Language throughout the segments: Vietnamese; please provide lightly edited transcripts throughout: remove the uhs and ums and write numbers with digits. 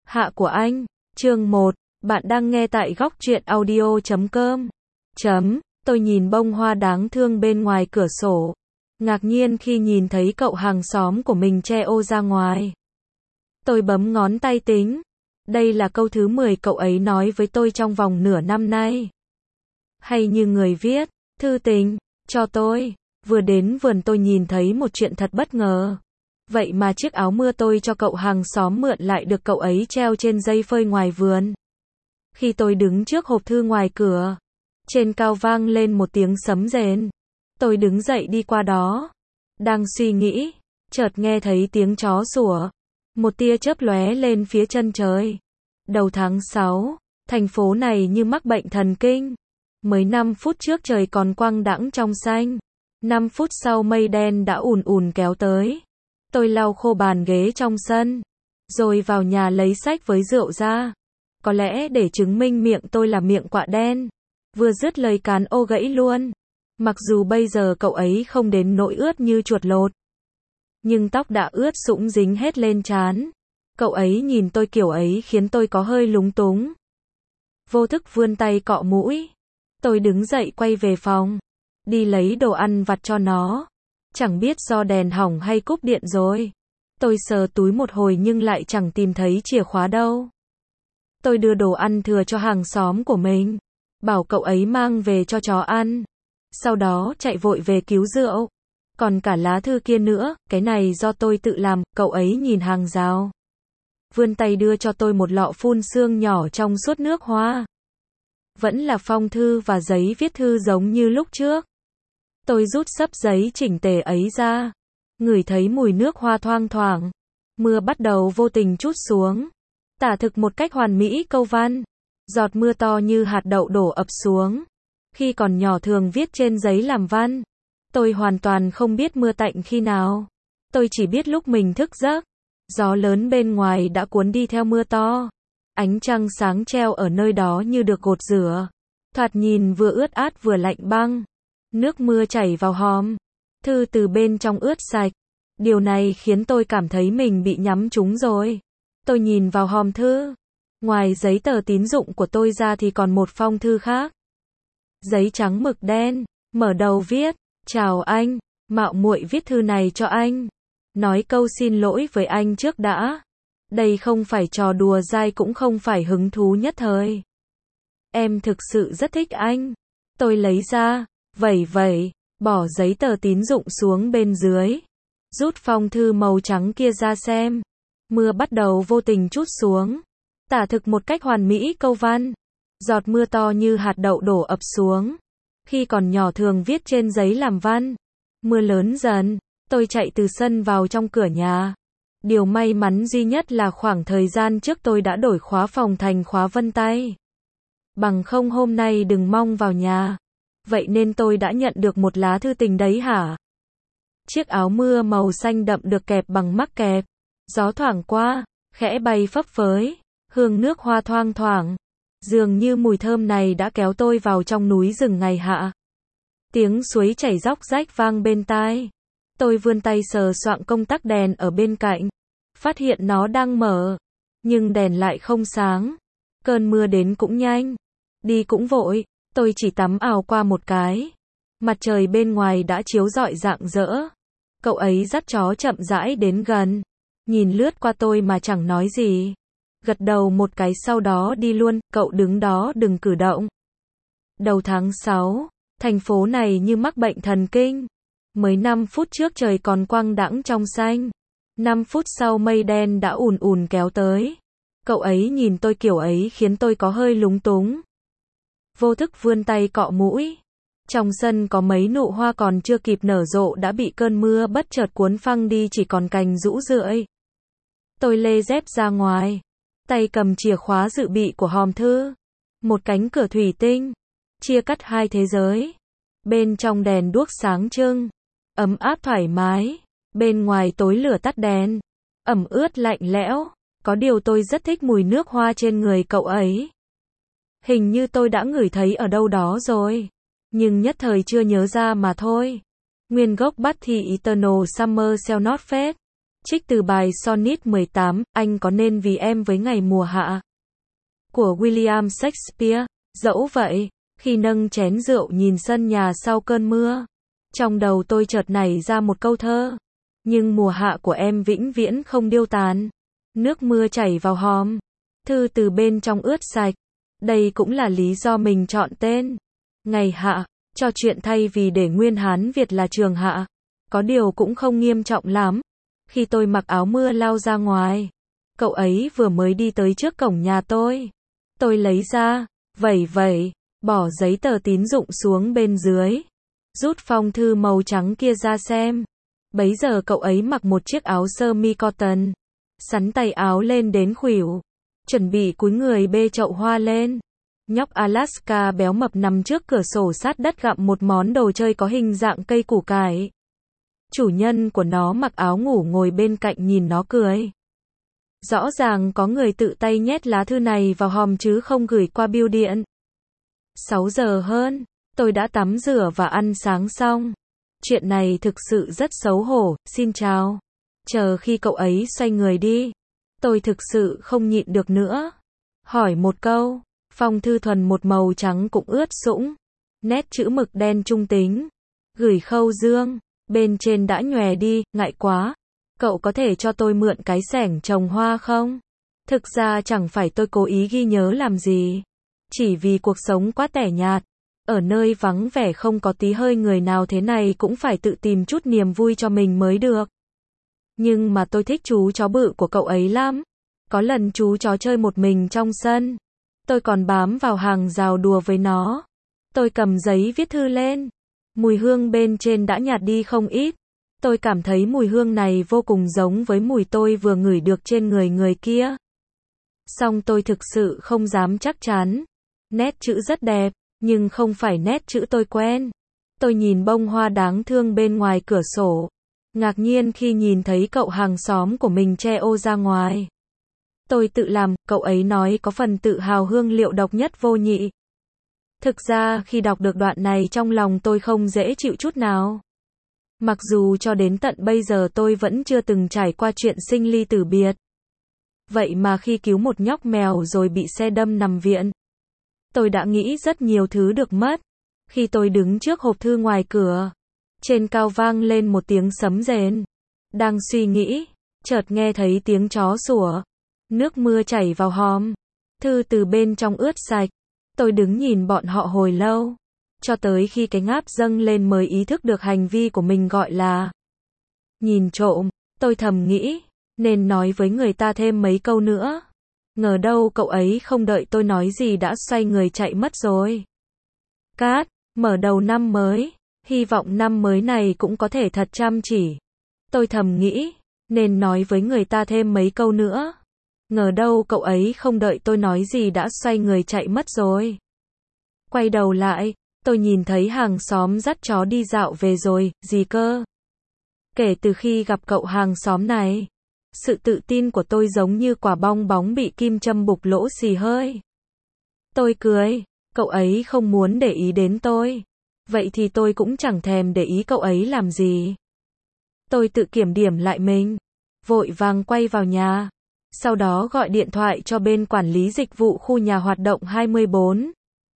Hạ của anh, chương 1, bạn đang nghe tại góc truyện audio.com. Tôi nhìn bông hoa đáng thương bên ngoài cửa sổ, ngạc nhiên khi nhìn thấy cậu hàng xóm của mình che ô ra ngoài. Tôi bấm ngón tay tính, đây là câu thứ 10 cậu ấy nói với tôi trong vòng nửa năm nay. Hay như người viết, thư tình, cho tôi, vừa đến vườn tôi nhìn thấy một chuyện thật bất ngờ. Vậy mà chiếc áo mưa tôi cho cậu hàng xóm mượn lại được cậu ấy treo trên dây phơi ngoài vườn. Khi tôi đứng trước hộp thư ngoài cửa, trên cao vang lên một tiếng sấm rền. Tôi đứng dậy đi qua đó, đang suy nghĩ, chợt nghe thấy tiếng chó sủa. Một tia chớp lóe lên phía chân trời. Đầu tháng 6, thành phố này như mắc bệnh thần kinh. Mới 5 phút trước trời còn quang đãng trong xanh. 5 phút sau mây đen đã ùn ùn kéo tới. Tôi lau khô bàn ghế trong sân, rồi vào nhà lấy sách với rượu ra. Có lẽ để chứng minh miệng tôi là miệng quạ đen. Vừa dứt lời cán ô gãy luôn. Mặc dù bây giờ cậu ấy không đến nỗi ướt như chuột lột, nhưng tóc đã ướt sũng dính hết lên trán. Cậu ấy nhìn tôi kiểu ấy khiến tôi có hơi lúng túng. Vô thức vươn tay cọ mũi. Tôi đứng dậy quay về phòng, đi lấy đồ ăn vặt cho nó. Chẳng biết do đèn hỏng hay cúp điện rồi. Tôi sờ túi một hồi nhưng lại chẳng tìm thấy chìa khóa đâu. Tôi đưa đồ ăn thừa cho hàng xóm của mình, bảo cậu ấy mang về cho chó ăn. Sau đó chạy vội về cứu rượu. Còn cả lá thư kia nữa, cái này do tôi tự làm. Cậu ấy nhìn hàng rào, vươn tay đưa cho tôi một lọ phun sương nhỏ trong suốt nước hoa. Vẫn là phong thư và giấy viết thư giống như lúc trước. Tôi rút xấp giấy chỉnh tề ấy ra, ngửi thấy mùi nước hoa thoang thoảng. Mưa bắt đầu vô tình trút xuống, tả thực một cách hoàn mỹ câu văn. Giọt mưa to như hạt đậu đổ ập xuống. Khi còn nhỏ thường viết trên giấy làm văn. Tôi hoàn toàn không biết mưa tạnh khi nào. Tôi chỉ biết lúc mình thức giấc, gió lớn bên ngoài đã cuốn đi theo mưa to. Ánh trăng sáng treo ở nơi đó như được gột rửa. Thoạt nhìn vừa ướt át vừa lạnh băng. Nước mưa chảy vào hòm thư từ bên trong ướt sạch. Điều này khiến tôi cảm thấy mình bị nhắm trúng rồi. Tôi nhìn vào hòm thư. Ngoài giấy tờ tín dụng của tôi ra thì còn một phong thư khác. Giấy trắng mực đen, mở đầu viết: chào anh, mạo muội viết thư này cho anh. Nói câu xin lỗi với anh trước đã. Đây không phải trò đùa dai cũng không phải hứng thú nhất thời. Em thực sự rất thích anh. Tôi lấy ra, vẩy, bỏ giấy tờ tín dụng xuống bên dưới. Rút phong thư màu trắng kia ra xem. Mưa bắt đầu vô tình trút xuống, tả thực một cách hoàn mỹ câu văn. Giọt mưa to như hạt đậu đổ ập xuống. Khi còn nhỏ thường viết trên giấy làm văn. Mưa lớn dần, tôi chạy từ sân vào trong cửa nhà. Điều may mắn duy nhất là khoảng thời gian trước tôi đã đổi khóa phòng thành khóa vân tay. Bằng không hôm nay đừng mong vào nhà. Vậy nên tôi đã nhận được một lá thư tình đấy hả? Chiếc áo mưa màu xanh đậm được kẹp bằng mắc kẹp. Gió thoảng qua, khẽ bay phấp phới, hương nước hoa thoang thoảng. Dường như mùi thơm này đã kéo tôi vào trong núi rừng ngày hạ. Tiếng suối chảy róc rách vang bên tai. Tôi vươn tay sờ soạng công tắc đèn ở bên cạnh. Phát hiện nó đang mở, nhưng đèn lại không sáng. Cơn mưa đến cũng nhanh, đi cũng vội. Tôi chỉ tắm ào qua một cái. Mặt trời bên ngoài đã chiếu rọi rạng rỡ. Cậu ấy dắt chó chậm rãi đến gần, nhìn lướt qua tôi mà chẳng nói gì. Gật đầu một cái sau đó đi luôn. Cậu đứng đó đừng cử động. Đầu tháng 6, thành phố này như mắc bệnh thần kinh. Mới 5 phút trước trời còn quang đãng trong xanh. 5 phút sau mây đen đã ùn ùn kéo tới. Cậu ấy nhìn tôi kiểu ấy khiến tôi có hơi lúng túng. Vô thức vươn tay cọ mũi. Trong sân có mấy nụ hoa còn chưa kịp nở rộ đã bị cơn mưa bất chợt cuốn phăng đi, chỉ còn cành rũ rượi. Tôi lê dép ra ngoài, tay cầm chìa khóa dự bị của hòm thư. Một cánh cửa thủy tinh, chia cắt hai thế giới. Bên trong đèn đuốc sáng trưng, ấm áp thoải mái. Bên ngoài tối lửa tắt đèn, ẩm ướt lạnh lẽo. Có điều tôi rất thích mùi nước hoa trên người cậu ấy. Hình như tôi đã ngửi thấy ở đâu đó rồi, nhưng nhất thời chưa nhớ ra mà thôi. Nguyên gốc bắt thì Eternal Summer Shall Not Fade. Trích từ bài Sonnet 18, Anh có nên vì em với ngày mùa hạ của William Shakespeare. Dẫu vậy, khi nâng chén rượu nhìn sân nhà sau cơn mưa, trong đầu tôi chợt nảy ra một câu thơ. Nhưng mùa hạ của em vĩnh viễn không điêu tàn. Nước mưa chảy vào hòm thư từ bên trong ướt sạch. Đây cũng là lý do mình chọn tên Ngày Hạ cho chuyện thay vì để nguyên Hán Việt là Trường Hạ. Có điều cũng không nghiêm trọng lắm. Khi tôi mặc áo mưa lao ra ngoài, cậu ấy vừa mới đi tới trước cổng nhà tôi. Tôi lấy ra, vẩy, bỏ giấy tờ tín dụng xuống bên dưới, rút phong thư màu trắng kia ra xem. Bấy giờ cậu ấy mặc một chiếc áo sơ mi cotton, xắn tay áo lên đến khuỷu, chuẩn bị cúi người bê chậu hoa lên. Nhóc Alaska béo mập nằm trước cửa sổ sát đất gặm một món đồ chơi có hình dạng cây củ cải. Chủ nhân của nó mặc áo ngủ ngồi bên cạnh nhìn nó cười. Rõ ràng có người tự tay nhét lá thư này vào hòm chứ không gửi qua bưu điện. 6 giờ hơn, tôi đã tắm rửa và ăn sáng xong. Chuyện này thực sự rất xấu hổ, xin chào. Chờ khi cậu ấy xoay người đi, tôi thực sự không nhịn được nữa. Hỏi một câu, phong thư thuần một màu trắng cũng ướt sũng. Nét chữ mực đen trung tính. Gửi Khâu Dương, bên trên đã nhòe đi, ngại quá. Cậu có thể cho tôi mượn cái xẻng trồng hoa không? Thực ra chẳng phải tôi cố ý ghi nhớ làm gì. Chỉ vì cuộc sống quá tẻ nhạt. Ở nơi vắng vẻ không có tí hơi người nào thế này cũng phải tự tìm chút niềm vui cho mình mới được. Nhưng mà tôi thích chú chó bự của cậu ấy lắm. Có lần chú chó chơi một mình trong sân. Tôi còn bám vào hàng rào đùa với nó. Tôi cầm giấy viết thư lên. Mùi hương bên trên đã nhạt đi không ít. Tôi cảm thấy mùi hương này vô cùng giống với mùi tôi vừa ngửi được trên người kia. Song tôi thực sự không dám chắc chắn. Nét chữ rất đẹp, nhưng không phải nét chữ tôi quen. Tôi nhìn bông hoa đáng thương bên ngoài cửa sổ. Ngạc nhiên khi nhìn thấy cậu hàng xóm của mình che ô ra ngoài. Tôi tự làm, cậu ấy nói có phần tự hào hương liệu độc nhất vô nhị. Thực ra khi đọc được đoạn này trong lòng tôi không dễ chịu chút nào. Mặc dù cho đến tận bây giờ tôi vẫn chưa từng trải qua chuyện sinh ly tử biệt. Vậy mà khi cứu một nhóc mèo rồi bị xe đâm nằm viện, tôi đã nghĩ rất nhiều thứ được mất. Khi tôi đứng trước hộp thư ngoài cửa, trên cao vang lên một tiếng sấm rền. Đang suy nghĩ, chợt nghe thấy tiếng chó sủa. Nước mưa chảy vào hòm thư từ bên trong ướt sạch. Tôi đứng nhìn bọn họ hồi lâu, cho tới khi cái ngáp dâng lên mới ý thức được hành vi của mình gọi là nhìn trộm. Tôi thầm nghĩ, nên nói với người ta thêm mấy câu nữa. Ngờ đâu cậu ấy không đợi tôi nói gì đã xoay người chạy mất rồi. Cát, mở đầu năm mới, hy vọng năm mới này cũng có thể thật chăm chỉ. Tôi thầm nghĩ, nên nói với người ta thêm mấy câu nữa. Ngờ đâu cậu ấy không đợi tôi nói gì đã xoay người chạy mất rồi. Quay đầu lại, tôi nhìn thấy hàng xóm dắt chó đi dạo về rồi, gì cơ? Kể từ khi gặp cậu hàng xóm này, sự tự tin của tôi giống như quả bong bóng bị kim châm bục lỗ xì hơi. Tôi cười, cậu ấy không muốn để ý đến tôi. Vậy thì tôi cũng chẳng thèm để ý cậu ấy làm gì. Tôi tự kiểm điểm lại mình, vội vàng quay vào nhà. Sau đó gọi điện thoại cho bên quản lý dịch vụ khu nhà hoạt động 24.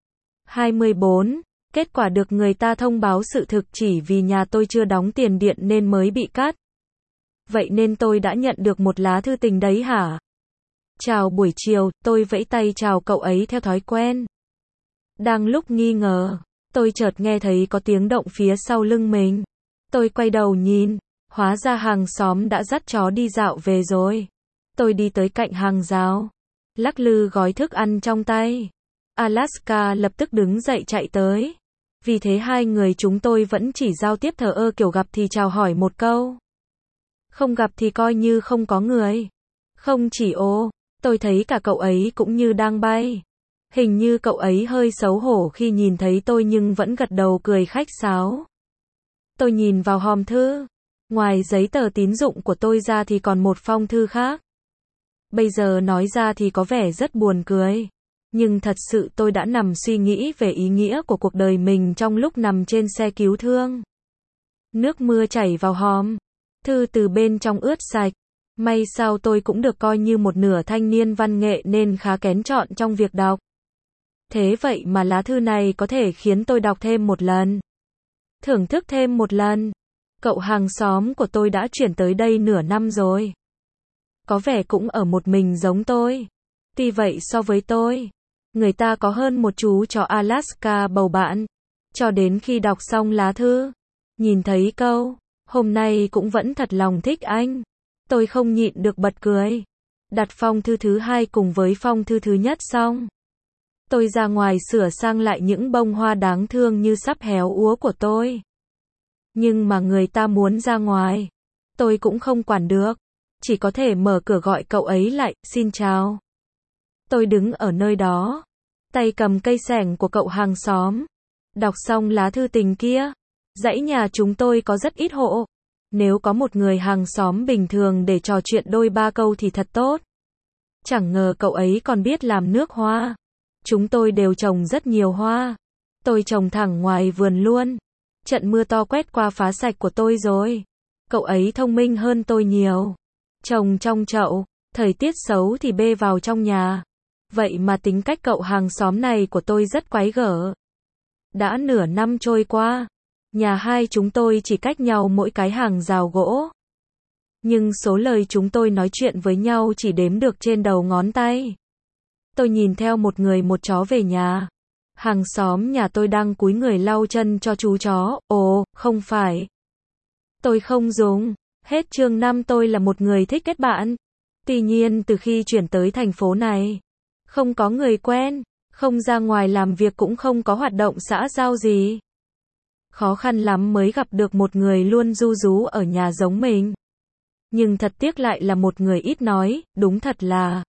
Kết quả được người ta thông báo sự thực chỉ vì nhà tôi chưa đóng tiền điện nên mới bị cắt. Vậy nên tôi đã nhận được một lá thư tình đấy hả? Chào buổi chiều, tôi vẫy tay chào cậu ấy theo thói quen. Đang lúc nghi ngờ, tôi chợt nghe thấy có tiếng động phía sau lưng mình. Tôi quay đầu nhìn, hóa ra hàng xóm đã dắt chó đi dạo về rồi. Tôi đi tới cạnh hàng rào, lắc lư gói thức ăn trong tay. Alaska lập tức đứng dậy chạy tới. Vì thế hai người chúng tôi vẫn chỉ giao tiếp thờ ơ kiểu gặp thì chào hỏi một câu. Không gặp thì coi như không có người. Không chỉ tôi thấy cả cậu ấy cũng như đang bay. Hình như cậu ấy hơi xấu hổ khi nhìn thấy tôi nhưng vẫn gật đầu cười khách sáo. Tôi nhìn vào hòm thư. Ngoài giấy tờ tín dụng của tôi ra thì còn một phong thư khác. Bây giờ nói ra thì có vẻ rất buồn cười. Nhưng thật sự tôi đã nằm suy nghĩ về ý nghĩa của cuộc đời mình trong lúc nằm trên xe cứu thương. Nước mưa chảy vào hòm Thư từ bên trong ướt sạch. May sao tôi cũng được coi như một nửa thanh niên văn nghệ nên khá kén chọn trong việc đọc. Thế vậy mà lá thư này có thể khiến tôi đọc thêm một lần. Thưởng thức thêm một lần. Cậu hàng xóm của tôi đã chuyển tới đây nửa năm rồi. Có vẻ cũng ở một mình giống tôi. Tuy vậy so với tôi, người ta có hơn một chú chó Alaska bầu bạn. Cho đến khi đọc xong lá thư, nhìn thấy câu, hôm nay cũng vẫn thật lòng thích anh. Tôi không nhịn được bật cười. Đặt phong thư thứ hai cùng với phong thư thứ nhất xong. Tôi ra ngoài sửa sang lại những bông hoa đáng thương như sắp héo úa của tôi. Nhưng mà người ta muốn ra ngoài. Tôi cũng không quản được. Chỉ có thể mở cửa gọi cậu ấy lại, xin chào. Tôi đứng ở nơi đó, tay cầm cây xẻng của cậu hàng xóm. Đọc xong lá thư tình kia. Dãy nhà chúng tôi có rất ít hộ. Nếu có một người hàng xóm bình thường để trò chuyện đôi ba câu thì thật tốt. Chẳng ngờ cậu ấy còn biết làm nước hoa. Chúng tôi đều trồng rất nhiều hoa. Tôi trồng thẳng ngoài vườn luôn. Trận mưa to quét qua phá sạch của tôi rồi. Cậu ấy thông minh hơn tôi nhiều. Trồng trong chậu, thời tiết xấu thì bê vào trong nhà. Vậy mà tính cách cậu hàng xóm này của tôi rất quái gở. Đã nửa năm trôi qua. Nhà hai chúng tôi chỉ cách nhau mỗi cái hàng rào gỗ. Nhưng số lời chúng tôi nói chuyện với nhau chỉ đếm được trên đầu ngón tay. Tôi nhìn theo một người một chó về nhà. Hàng xóm nhà tôi đang cúi người lau chân cho chú chó. Ồ, không phải. Tôi không dùng. Hết chương 5 tôi là một người thích kết bạn. Tuy nhiên từ khi chuyển tới thành phố này, không có người quen, không ra ngoài làm việc cũng không có hoạt động xã giao gì. Khó khăn lắm mới gặp được một người luôn ru rú ở nhà giống mình. Nhưng thật tiếc lại là một người ít nói, đúng thật là.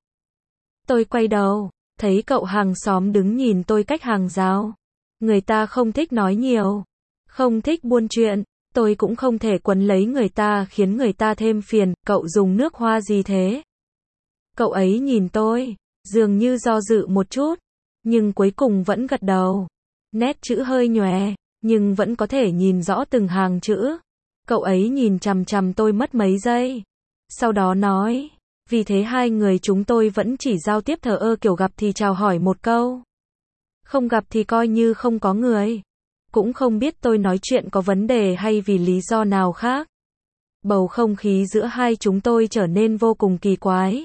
Tôi quay đầu, thấy cậu hàng xóm đứng nhìn tôi cách hàng rào. Người ta không thích nói nhiều, không thích buôn chuyện. Tôi cũng không thể quấn lấy người ta khiến người ta thêm phiền. Cậu dùng nước hoa gì thế? Cậu ấy nhìn tôi, dường như do dự một chút, nhưng cuối cùng vẫn gật đầu. Nét chữ hơi nhòe, nhưng vẫn có thể nhìn rõ từng hàng chữ. Cậu ấy nhìn chằm chằm tôi mất mấy giây. Sau đó nói, vì thế hai người chúng tôi vẫn chỉ giao tiếp thờ ơ, kiểu gặp thì chào hỏi một câu. Không gặp thì coi như không có người. Cũng không biết tôi nói chuyện có vấn đề hay vì lý do nào khác. Bầu không khí giữa hai chúng tôi trở nên vô cùng kỳ quái.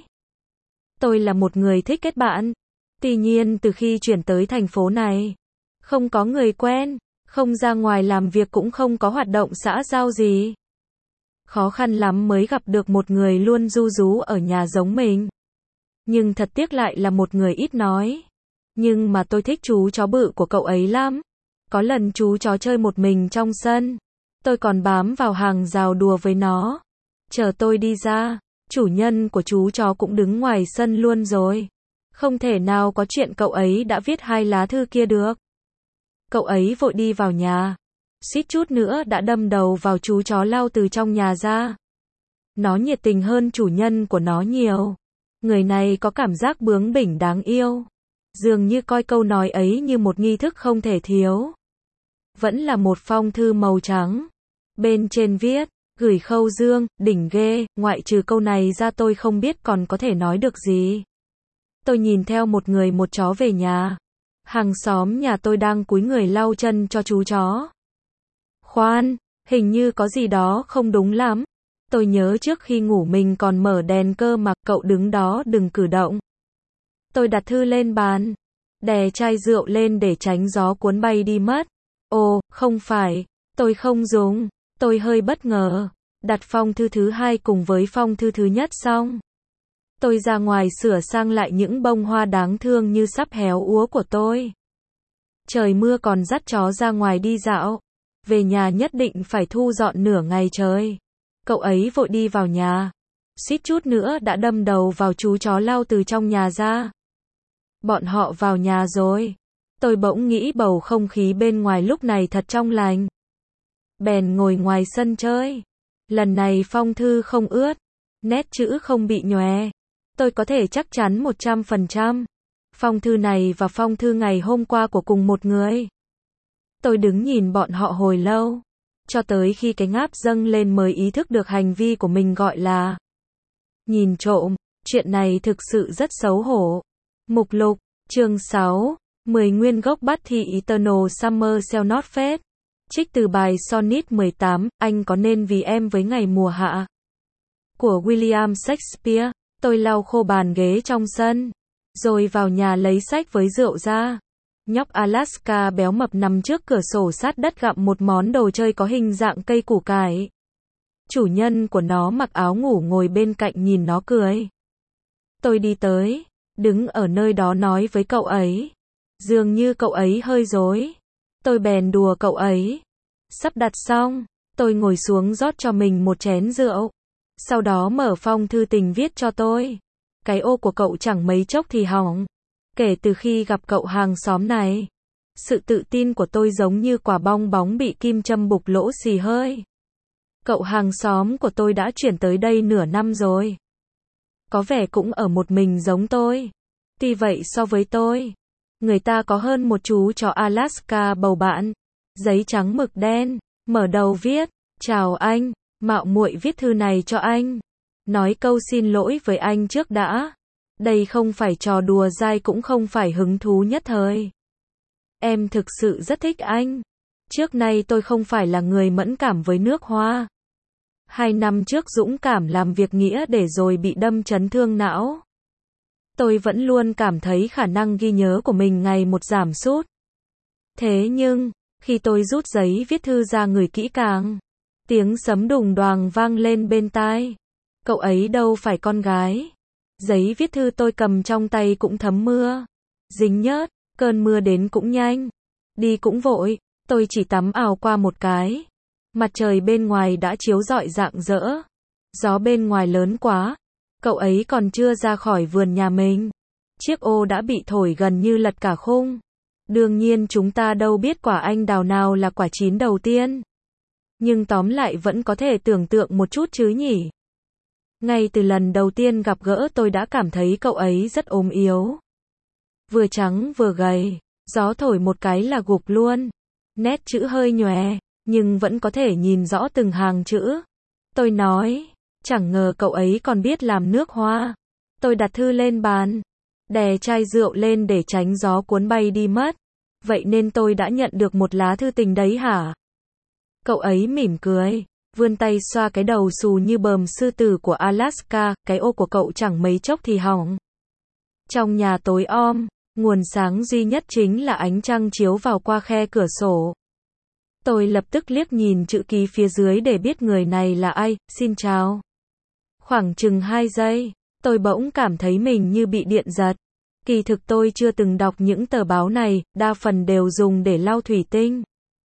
Tôi là một người thích kết bạn. Tuy nhiên từ khi chuyển tới thành phố này, không có người quen, không ra ngoài làm việc cũng không có hoạt động xã giao gì. Khó khăn lắm mới gặp được một người luôn ru rú ở nhà giống mình. Nhưng thật tiếc lại là một người ít nói. Nhưng mà tôi thích chú chó bự của cậu ấy lắm. Có lần chú chó chơi một mình trong sân. Tôi còn bám vào hàng rào đùa với nó. Chờ tôi đi ra, chủ nhân của chú chó cũng đứng ngoài sân luôn rồi. Không thể nào có chuyện cậu ấy đã viết hai lá thư kia được. Cậu ấy vội đi vào nhà. Suýt chút nữa đã đâm đầu vào chú chó lao từ trong nhà ra. Nó nhiệt tình hơn chủ nhân của nó nhiều. Người này có cảm giác bướng bỉnh đáng yêu. Dường như coi câu nói ấy như một nghi thức không thể thiếu. Vẫn là một phong thư màu trắng. Bên trên viết, gửi Khâu Dương, đỉnh ghê, ngoại trừ câu này ra tôi không biết còn có thể nói được gì. Tôi nhìn theo một người một chó về nhà. Hàng xóm nhà tôi đang cúi người lau chân cho chú chó. Khoan, hình như có gì đó không đúng lắm. Tôi nhớ trước khi ngủ mình còn mở đèn cơ mà. Cậu đứng đó đừng cử động. Tôi đặt thư lên bàn, đè chai rượu lên để tránh gió cuốn bay đi mất. Ồ, không phải, tôi không dùng. Tôi hơi bất ngờ. Đặt phong thư thứ hai cùng với phong thư thứ nhất xong. Tôi ra ngoài sửa sang lại những bông hoa đáng thương như sắp héo úa của tôi. Trời mưa còn dắt chó ra ngoài đi dạo. Về nhà nhất định phải thu dọn nửa ngày trời. Cậu ấy vội đi vào nhà. Suýt chút nữa đã đâm đầu vào chú chó lao từ trong nhà ra. Bọn họ vào nhà rồi. Tôi bỗng nghĩ bầu không khí bên ngoài lúc này thật trong lành. Bèn ngồi ngoài sân chơi. Lần này phong thư không ướt. Nét chữ không bị nhòe. Tôi có thể chắc chắn 100%. Phong thư này và phong thư ngày hôm qua của cùng một người. Tôi đứng nhìn bọn họ hồi lâu. cho tới khi cái ngáp dâng lên mới ý thức được hành vi của mình gọi là nhìn trộm. Chuyện này thực sự rất xấu hổ. Mục lục, chương 6, 10 nguyên gốc bắt thi Eternal Summer Shall Not Fade. Trích từ bài Sonnet 18, anh có nên vì em với ngày mùa hạ, của William Shakespeare. Tôi lau khô bàn ghế trong sân, rồi vào nhà lấy sách với rượu ra. Nhóc Alaska béo mập nằm trước cửa sổ sát đất gặm một món đồ chơi có hình dạng cây củ cải. Chủ nhân của nó mặc áo ngủ ngồi bên cạnh nhìn nó cười. Tôi đi tới, đứng ở nơi đó nói với cậu ấy. Dường như cậu ấy hơi rối. Tôi bèn đùa cậu ấy. Sắp đặt xong, tôi ngồi xuống rót cho mình một chén rượu. Sau đó mở phong thư tình viết cho tôi. Cái ô của cậu chẳng mấy chốc thì hỏng. Kể từ khi gặp cậu hàng xóm này, sự tự tin của tôi giống như quả bong bóng bị kim châm bục lỗ xì hơi. Cậu hàng xóm của tôi đã chuyển tới đây nửa năm rồi. Có vẻ cũng ở một mình giống tôi. Tuy vậy so với tôi, người ta có hơn một chú chó Alaska bầu bạn. Giấy trắng mực đen, mở đầu viết, chào anh, mạo muội viết thư này cho anh. Nói câu xin lỗi với anh trước đã. Đây không phải trò đùa dai cũng không phải hứng thú nhất thời. Em thực sự rất thích anh. Trước nay tôi không phải là người mẫn cảm với nước hoa. 2 năm trước dũng cảm làm việc nghĩa để rồi bị đâm chấn thương não. Tôi vẫn luôn cảm thấy khả năng ghi nhớ của mình ngày một giảm sút. Thế nhưng, khi tôi rút giấy viết thư ra ngửi kỹ càng, tiếng sấm đùng đoàng vang lên bên tai. Cậu ấy đâu phải con gái. Giấy viết thư tôi cầm trong tay cũng thấm mưa. Dính nhớt, cơn mưa đến cũng nhanh. Đi cũng vội, tôi chỉ tắm ào qua một cái. Mặt trời bên ngoài đã chiếu rọi rạng rỡ. Gió bên ngoài lớn quá. Cậu ấy còn chưa ra khỏi vườn nhà mình. Chiếc ô đã bị thổi gần như lật cả khung. Đương nhiên chúng ta đâu biết quả anh đào nào là quả chín đầu tiên. Nhưng tóm lại vẫn có thể tưởng tượng một chút chứ nhỉ. Ngay từ lần đầu tiên gặp gỡ tôi đã cảm thấy cậu ấy rất ốm yếu. Vừa trắng vừa gầy, gió thổi một cái là gục luôn. Nét chữ hơi nhòe, nhưng vẫn có thể nhìn rõ từng hàng chữ. Tôi nói, chẳng ngờ cậu ấy còn biết làm nước hoa. Tôi đặt thư lên bàn, đè chai rượu lên để tránh gió cuốn bay đi mất. Vậy nên tôi đã nhận được một lá thư tình đấy hả? Cậu ấy mỉm cười, vươn tay xoa cái đầu xù như bờm sư tử của Alaska, cái ô của cậu chẳng mấy chốc thì hỏng. Trong nhà tối om, nguồn sáng duy nhất chính là ánh trăng chiếu vào qua khe cửa sổ. Tôi lập tức liếc nhìn chữ ký phía dưới để biết người này là ai. Xin chào. Khoảng chừng 2 giây, tôi bỗng cảm thấy mình như bị điện giật. Kỳ thực tôi chưa từng đọc những tờ báo này, đa phần đều dùng để lau thủy tinh.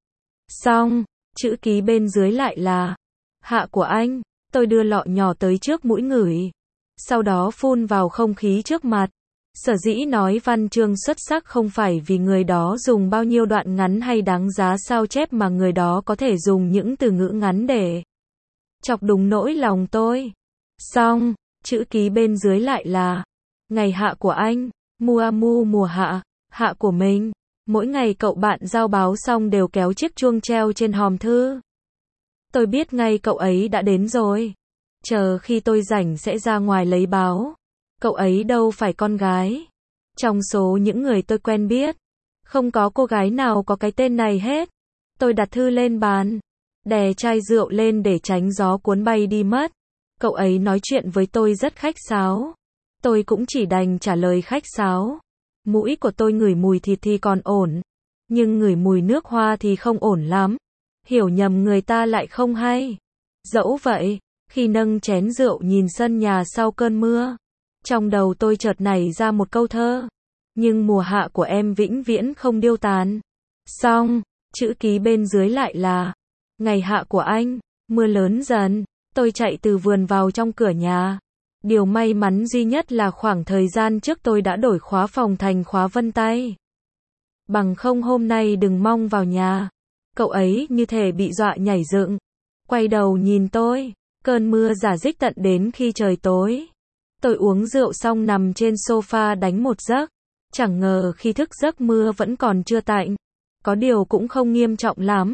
Xong, chữ ký bên dưới lại là hạ của anh. Tôi đưa lọ nhỏ tới trước mũi ngửi, sau đó phun vào không khí trước mặt. Sở dĩ nói văn chương xuất sắc không phải vì người đó dùng bao nhiêu đoạn ngắn hay đáng giá sao chép, mà người đó có thể dùng những từ ngữ ngắn để chọc đúng nỗi lòng tôi. Xong, chữ ký bên dưới lại là ngày hạ của anh. Mùa hạ, hạ của mình. Mỗi ngày cậu bạn giao báo xong đều kéo chiếc chuông treo trên hòm thư. Tôi biết ngay cậu ấy đã đến rồi. Chờ khi tôi rảnh sẽ ra ngoài lấy báo. Cậu ấy đâu phải con gái. Trong số những người tôi quen biết, không có cô gái nào có cái tên này hết. Tôi đặt thư lên bàn, đè chai rượu lên để tránh gió cuốn bay đi mất. Cậu ấy nói chuyện với tôi rất khách sáo. Tôi cũng chỉ đành trả lời khách sáo. Mũi của tôi ngửi mùi thịt thì còn ổn, nhưng ngửi mùi nước hoa thì không ổn lắm. Hiểu nhầm người ta lại không hay. Dẫu vậy, khi nâng chén rượu nhìn sân nhà sau cơn mưa, trong đầu tôi chợt nảy ra một câu thơ. Nhưng mùa hạ của em vĩnh viễn không điêu tàn. Xong, chữ ký bên dưới lại là ngày hạ của anh. Mưa lớn dần, tôi chạy từ vườn vào trong cửa nhà. Điều may mắn duy nhất là khoảng thời gian trước tôi đã đổi khóa phòng thành khóa vân tay. Bằng không hôm nay đừng mong vào nhà. Cậu ấy như thể bị dọa nhảy dựng, quay đầu nhìn tôi. Cơn mưa rả rích tận đến khi trời tối. Tôi uống rượu xong nằm trên sofa đánh một giấc. Chẳng ngờ khi thức giấc mưa vẫn còn chưa tạnh. Có điều cũng không nghiêm trọng lắm.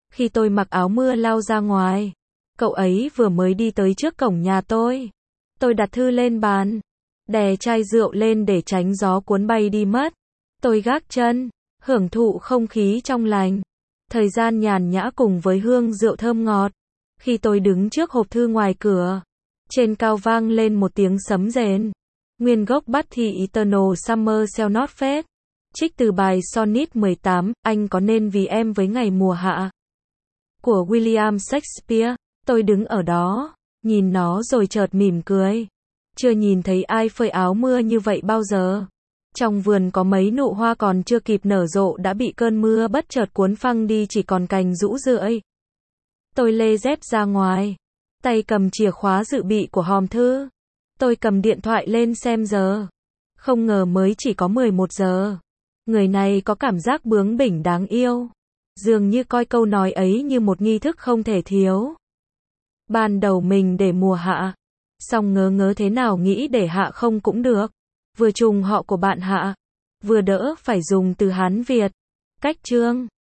Khi tôi mặc áo mưa lao ra ngoài, cậu ấy vừa mới đi tới trước cổng nhà tôi. Tôi đặt thư lên bàn, đè chai rượu lên để tránh gió cuốn bay đi mất. Tôi gác chân, hưởng thụ không khí trong lành. Thời gian nhàn nhã cùng với hương rượu thơm ngọt. Khi tôi đứng trước hộp thư ngoài cửa, trên cao vang lên một tiếng sấm rền. Nguyên gốc bắt thì Eternal Summer Shall Not Fade. Trích từ bài Sonnet 18, Anh có nên vì em với ngày mùa hạ, của William Shakespeare. Tôi đứng ở đó, nhìn nó rồi chợt mỉm cười. Chưa nhìn thấy ai phơi áo mưa như vậy bao giờ. Trong vườn có mấy nụ hoa còn chưa kịp nở rộ đã bị cơn mưa bất chợt cuốn phăng đi, chỉ còn cành rũ rượi. Tôi lê dép ra ngoài, tay cầm chìa khóa dự bị của hòm thư. Tôi cầm điện thoại lên xem giờ. Không ngờ mới chỉ có 11 giờ. Người này có cảm giác bướng bỉnh đáng yêu. Dường như coi câu nói ấy như một nghi thức không thể thiếu. Ban đầu mình để mùa hạ, xong ngớ thế nào nghĩ để hạ không cũng được. Vừa trùng họ của bạn Hạ, vừa đỡ phải dùng từ Hán Việt. Cách chương